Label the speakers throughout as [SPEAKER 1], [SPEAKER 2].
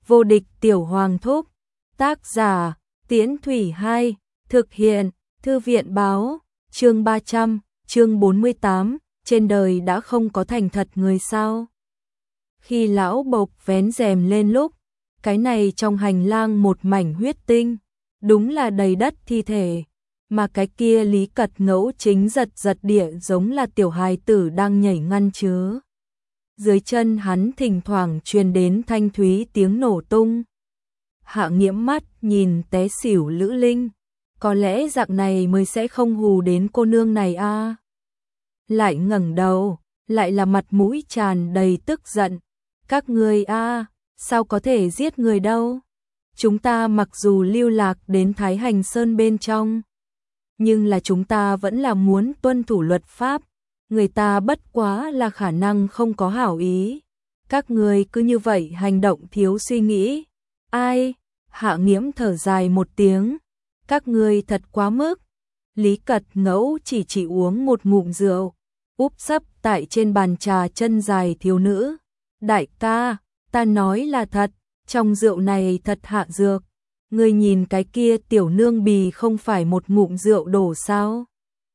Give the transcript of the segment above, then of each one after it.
[SPEAKER 1] Vô địch tiểu hoàng thúc. Tác giả, Tiễn Thủy 2, thực hiện, Thư viện báo, chương 300, chương 48, trên đời đã không có thành thật người sao. Khi lão Bộc vén rèm lên lúc, cái này trong hành lang một mảnh huyết tinh, đúng là đầy đất thi thể, mà cái kia Lý Cật Ngẫu chính giật giật địa giống là tiểu hài tử đang nhảy ngăn chứa. Dưới chân hắn thỉnh thoảng truyền đến thanh thúy tiếng nổ tung. Hạ Nghiễm mắt nhìn té xỉu Lữ Linh, có lẽ dạng này mới sẽ không hù đến cô nương này a. Lại ngẩng đầu, lại là mặt mũi tràn đầy tức giận. Các ngươi a, sao có thể giết người đâu? Chúng ta mặc dù lưu lạc đến Thái Hành Sơn bên trong, nhưng là chúng ta vẫn là muốn tuân thủ luật pháp. Người ta bất quá là khả năng không có hảo ý. Các ngươi cứ như vậy hành động thiếu suy nghĩ. Ai? Hạ Nghiễm thở dài một tiếng. Các ngươi thật quá mức. Lý Cật Ngẫu chỉ uống một ngụm rượu, úp sấp tại trên bàn trà chân dài thiếu nữ. Đại ca, ta nói là thật, trong rượu này thật hạ dược. Ngươi nhìn cái kia tiểu nương bì không phải một ngụm rượu đổ sao?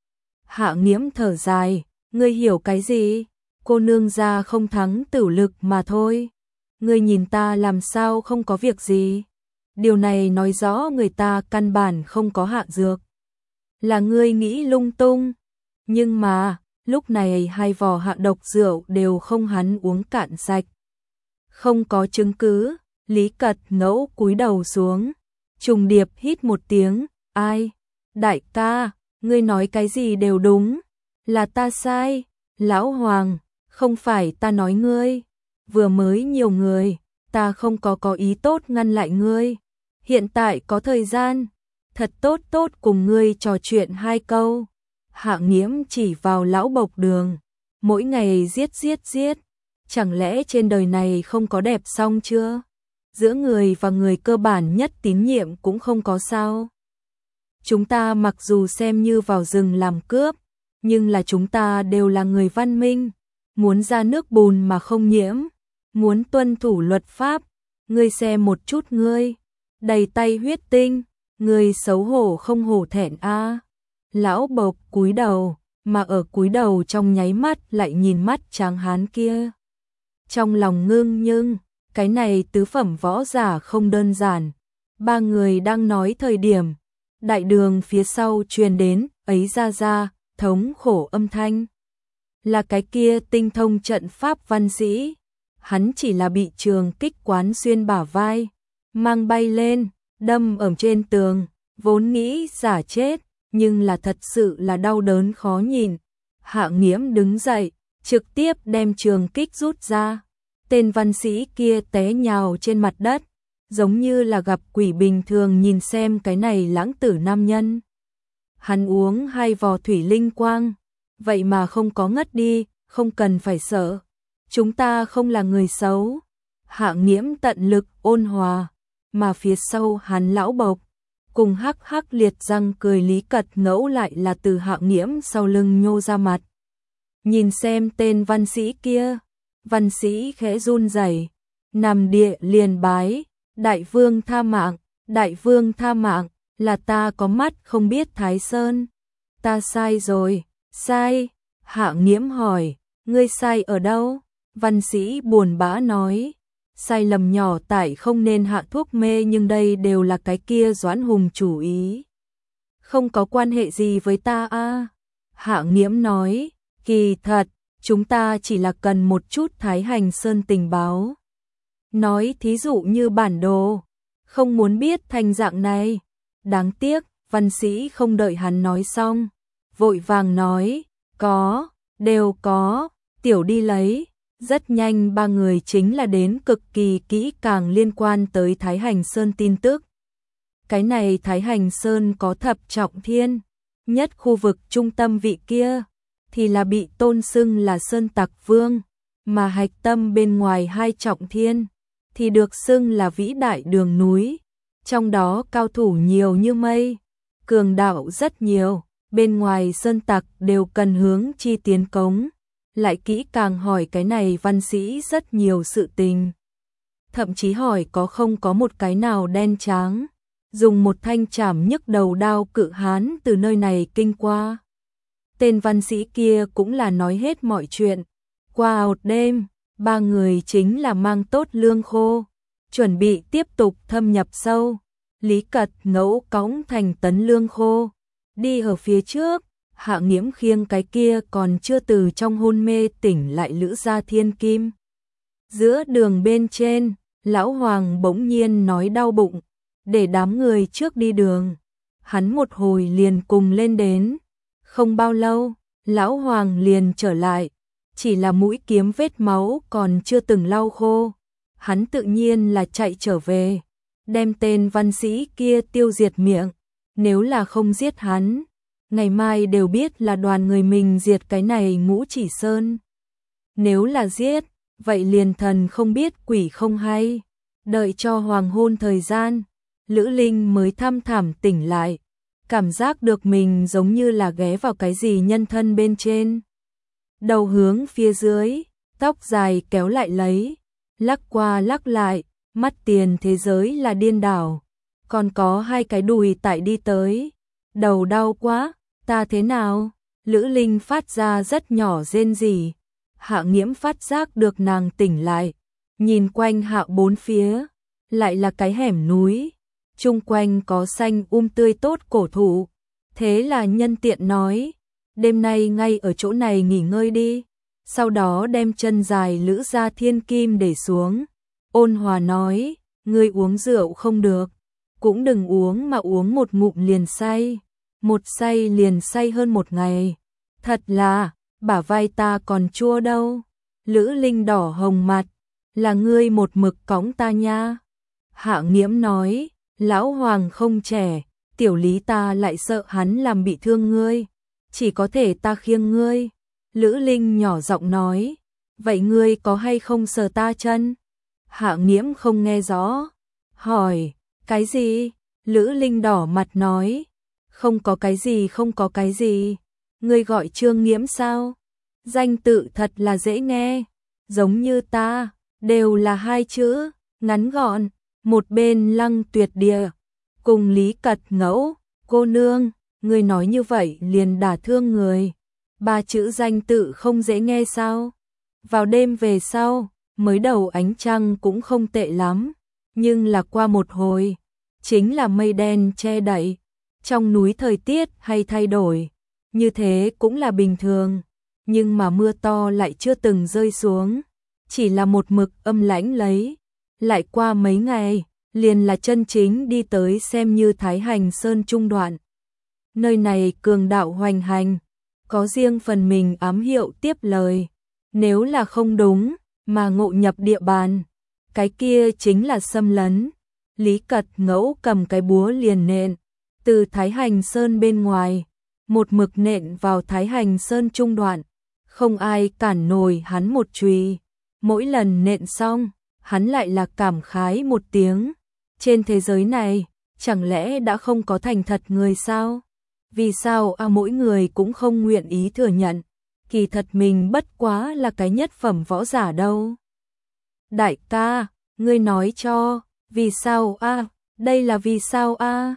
[SPEAKER 1] Hạ Nghiễm thở dài. Ngươi hiểu cái gì? Cô nương gia không thắng tử lực mà thôi. Ngươi nhìn ta làm sao không có việc gì? Điều này nói rõ người ta căn bản không có hạ dược. Là ngươi nghĩ lung tung. Nhưng mà, lúc này hai vò hạ độc rượu đều không hắn uống cạn sạch. Không có chứng cứ, Lý Cật Ngẫu cúi đầu xuống. Trùng điệp hít một tiếng, ai? Đại ca, ngươi nói cái gì đều đúng. Là ta sai, lão hoàng, không phải ta nói ngươi. Vừa mới nhiều người, ta không có ý tốt ngăn lại ngươi. Hiện tại có thời gian, thật tốt cùng ngươi trò chuyện hai câu. Hạ Nghiễm chỉ vào lão Bộc Đường, mỗi ngày giết. Chẳng lẽ trên đời này không có đẹp xong chưa? Giữa người và người cơ bản nhất tín nhiệm cũng không có sao. Chúng ta mặc dù xem như vào rừng làm cướp, nhưng là chúng ta đều là người văn minh, muốn ra nước bùn mà không nhiễm, muốn tuân thủ luật pháp. Ngươi xem một chút ngươi, đầy tay huyết tinh, ngươi xấu hổ không hổ thẹn a. Lão Bộc cúi đầu, mà ở cúi đầu trong nháy mắt lại nhìn mắt tráng hán kia. Trong lòng ngưng nhưng, cái này tứ phẩm võ giả không đơn giản. Ba người đang nói thời điểm, đại đường phía sau truyền đến, ấy ra, thống khổ âm thanh. Là cái kia tinh thông trận pháp văn sĩ. Hắn chỉ là bị trường kích quán xuyên bả vai, mang bay lên, đâm ở trên tường, vốn nghĩ giả chết, nhưng là thật sự là đau đớn khó nhìn. Hạ Nghiễm đứng dậy, trực tiếp đem trường kích rút ra. Tên văn sĩ kia té nhào trên mặt đất, giống như là gặp quỷ bình thường nhìn xem cái này lãng tử nam nhân. Hắn uống hai vò thủy linh quang, vậy mà không có ngất đi, không cần phải sợ. Chúng ta không là người xấu. Hạ Nghiễm tận lực ôn hòa, mà phía sau hắn lão Bộc, cùng hắc liệt răng cười Lý Cật Ngẫu lại là từ Hạ Nghiễm sau lưng nhô ra mặt. Nhìn xem tên văn sĩ kia, văn sĩ khẽ run rẩy, nằm địa liền bái, đại vương tha mạng. Là ta có mắt không biết Thái Sơn. Ta sai rồi, sai. Hạ Nghiễm hỏi, ngươi sai ở đâu? Văn sĩ buồn bã nói, sai lầm nhỏ tại không nên hạ thuốc mê, nhưng đây đều là cái kia Doãn Hùng chủ ý. Không có quan hệ gì với ta a. Hạ Nghiễm nói, kỳ thật, chúng ta chỉ là cần một chút Thái Hành Sơn tình báo. Nói thí dụ như bản đồ, không muốn biết thành dạng này. Đáng tiếc, văn sĩ không đợi hắn nói xong, vội vàng nói, đều có, tiểu đi lấy. Rất nhanh ba người chính là đến cực kỳ kỹ càng liên quan tới Thái Hành Sơn tin tức. Cái này Thái Hành Sơn có thập trọng thiên, nhất khu vực trung tâm vị kia, thì là bị tôn xưng là Sơn Tặc Vương, mà hạch tâm bên ngoài hai trọng thiên, thì được xưng là vĩ đại đường núi. Trong đó cao thủ nhiều như mây, cường đạo rất nhiều, bên ngoài sơn tặc đều cần hướng chi tiến cống. Lại kỹ càng hỏi cái này văn sĩ rất nhiều sự tình. thậm chí hỏi có không có một cái nào đen trắng, dùng một thanh chảm nhức đầu đao cự hán từ nơi này kinh qua. Tên văn sĩ kia cũng là nói hết mọi chuyện. Qua một đêm, ba người chính là mang tốt lương khô, chuẩn bị tiếp tục thâm nhập sâu. Lý Cật Ngẫu cõng thành tấn lương khô, đi ở phía trước, Hạ Nghiễm khiêng cái kia còn chưa từ trong hôn mê tỉnh lại Lữ Gia Thiên Kim. Giữa đường bên trên, Lão Hoàng bỗng nhiên nói đau bụng, để đám người trước đi đường. Hắn một hồi liền cùng lên đến. Không bao lâu, Lão Hoàng liền trở lại, chỉ là mũi kiếm vết máu còn chưa từng lau khô. Hắn tự nhiên là chạy trở về, đem tên văn sĩ kia tiêu diệt miệng. Nếu là không giết hắn, ngày mai đều biết là đoàn người mình diệt cái này Ngũ Chỉ Sơn. Nếu là giết, vậy liền thần không biết quỷ không hay. Đợi cho hoàng hôn thời gian, Lữ Linh mới thăm thẳm tỉnh lại, cảm giác được mình giống như là ghé vào cái gì nhân thân bên trên. Đầu hướng phía dưới, tóc dài kéo lại lấy, lắc qua lắc lại, mắt tiền thế giới là điên đảo. Còn có hai cái đùi tại đi tới. Đầu đau quá, ta thế nào? Lữ Linh phát ra rất nhỏ rên rỉ. Hạ Nghiễm phát giác được nàng tỉnh lại, nhìn quanh hạ bốn phía, lại là cái hẻm núi, chung quanh có xanh tươi tốt cổ thụ. Thế là nhân tiện nói, đêm nay ngay ở chỗ này nghỉ ngơi đi. Sau đó đem chân dài Lữ Gia Thiên Kim để xuống, ôn hòa nói, ngươi uống rượu không được, cũng đừng uống mà uống một ngụm liền say, một say liền say hơn một ngày. Thật là, bả vai ta còn chua đâu. Lữ Linh đỏ hồng mặt, là ngươi một mực cõng ta nha. Hạ Nghiễm nói, Lão Hoàng không trẻ, tiểu Lý ta lại sợ hắn làm bị thương ngươi, chỉ có thể ta khiêng ngươi. Lữ Linh nhỏ giọng nói, vậy ngươi có hay không sờ ta chân? Hạ Nghiễm không nghe rõ, hỏi, cái gì? Lữ Linh đỏ mặt nói, không có cái gì, không có cái gì. Ngươi gọi Trương Nghiễm sao? Danh tự thật là dễ nghe, giống như ta, đều là hai chữ, ngắn gọn, một bên Lăng Tuyệt Địa, cùng Lý Cật Ngẫu, cô nương, ngươi nói như vậy liền đả thương người. Ba chữ danh tự không dễ nghe sao? Vào đêm về sau, mới đầu ánh trăng cũng không tệ lắm, nhưng là qua một hồi, chính là mây đen che đậy, trong núi thời tiết hay thay đổi, như thế cũng là bình thường, nhưng mà mưa to lại chưa từng rơi xuống, chỉ là một mực âm lãnh lấy. Lại qua mấy ngày, liền là chân chính đi tới xem như Thái Hành Sơn trung đoạn. Nơi này cường đạo hoành hành, có riêng phần mình ám hiệu tiếp lời, nếu là không đúng mà ngộ nhập địa bàn, cái kia chính là xâm lấn. Lý Cật Ngẫu cầm cái búa liền nện, từ Thái Hành Sơn bên ngoài, một mực nện vào Thái Hành Sơn trung đoạn, không ai cản nổi hắn một chùy. Mỗi lần nện xong, hắn lại là cảm khái một tiếng, trên thế giới này, chẳng lẽ đã không có thành thật người sao? Vì sao mỗi người cũng không nguyện ý thừa nhận, kỳ thật mình bất quá là cái nhất phẩm võ giả đâu. Đại ca, ngươi nói cho, vì sao đây là vì sao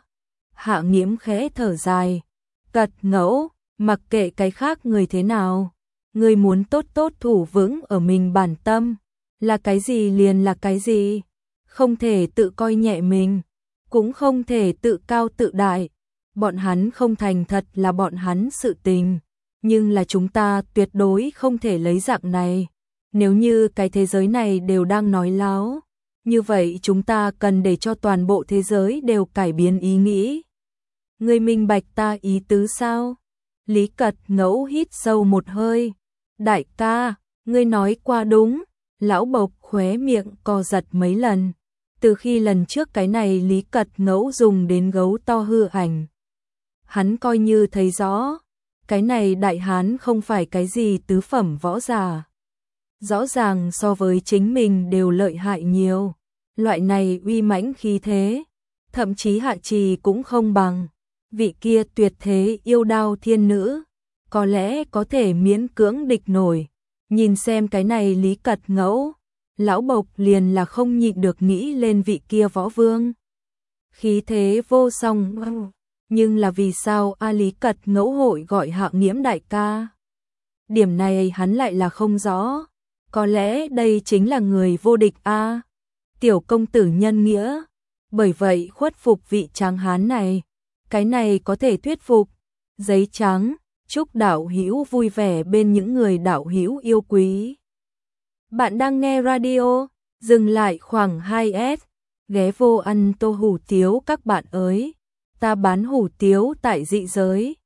[SPEAKER 1] Hạ Nghiễm khẽ thở dài, Cật Ngẫu, mặc kệ cái khác người thế nào, ngươi muốn tốt tốt thủ vững ở mình bản tâm, là cái gì liền là cái gì, không thể tự coi nhẹ mình, cũng không thể tự cao tự đại. Bọn hắn không thành thật là bọn hắn sự tình, nhưng là chúng ta tuyệt đối không thể lấy dạng này. Nếu như cái thế giới này đều đang nói láo, như vậy chúng ta cần để cho toàn bộ thế giới đều cải biến ý nghĩ. Ngươi minh bạch ta ý tứ sao? Lý Cật Ngẫu hít sâu một hơi. Đại ca, ngươi nói qua đúng. Lão Bộc khóe miệng co giật mấy lần. Từ khi lần trước cái này Lý Cật Ngẫu dùng đến gấu to hư ảnh, hắn coi như thấy rõ, cái này đại hán không phải cái gì tứ phẩm võ giả. Rõ ràng so với chính mình đều lợi hại nhiều, loại này uy mãnh khí thế, thậm chí Hạ Trì cũng không bằng. Vị kia tuyệt thế yêu đao thiên nữ, có lẽ có thể miễn cưỡng địch nổi. Nhìn xem cái này Lý Cật Ngẫu, lão Bộc liền là không nhịn được nghĩ lên vị kia võ vương. Khí thế vô song, nhưng là vì sao A Lý Cật ngẫu hội gọi Hạng Nghiễm đại ca? Điểm này hắn lại là không rõ, có lẽ đây chính là người vô địch a. Tiểu công tử nhân nghĩa, bởi vậy khuất phục vị tráng hán này, cái này có thể thuyết phục. Giấy trắng, chúc đạo hữu vui vẻ bên những người đạo hữu yêu quý. Bạn đang nghe radio, dừng lại khoảng 2S, ghé vô ăn tô hủ tiếu các bạn ơi. Ta bán hủ tiếu tại dị giới.